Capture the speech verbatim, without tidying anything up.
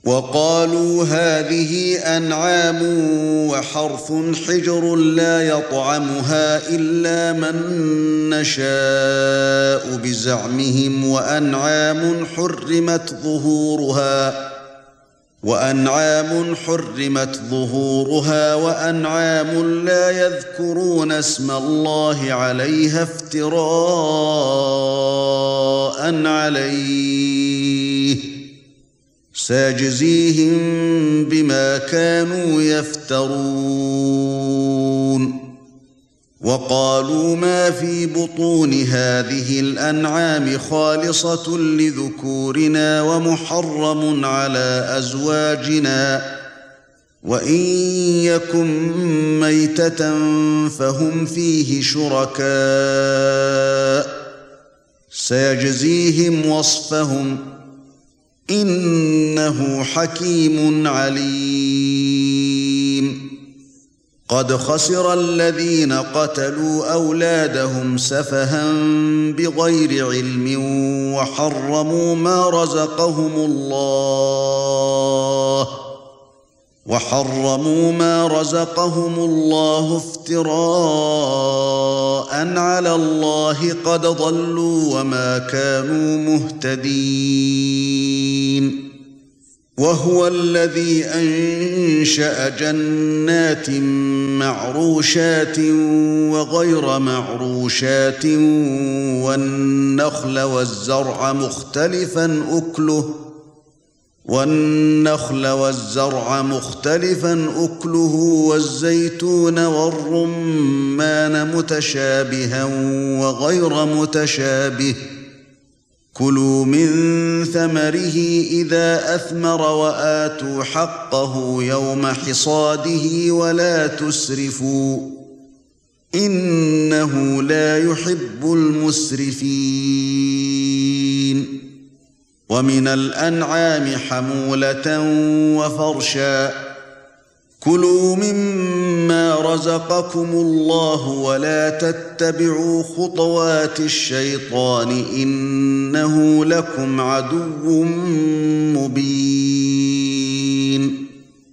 وقالوا هذه أنعام وحرث حجر لا يطعمها إلا من نشاء بزعمهم وأنعام حرمت ظهورها وأنعام حرمت ظهورها وأنعام لا يذكرون اسم الله عليها افتراء عليه سيجزيهم بما كانوا يفترون. وقالوا ما في بطون هذه الأنعام خالصة لذكورنا ومحرم على أزواجنا وإن يكن ميتة فهم فيه شركاء سيجزيهم وصفهم إنه حكيم عليم. قد خسر الذين قتلوا أولادهم سفها بغير علم وحرموا ما رزقهم الله وحرموا ما رزقهم الله افتراء على الله قد ضلوا وما كانوا مهتدين. وهو الذي أنشأ جنات معروشات وغير معروشات والنخل والزرع مختلفا أكله والنخل والزرع مختلفا أكله والزيتون والرمان متشابها وغير متشابه كلوا من ثمره إذا أثمر وآتوا حقه يوم حصاده ولا تسرفوا إنه لا يحب المسرفين. ومن الأنعام حمولة وفرشا كلوا مما رزقكم الله ولا تتبعوا خطوات الشيطان إنه لكم عدو مبين.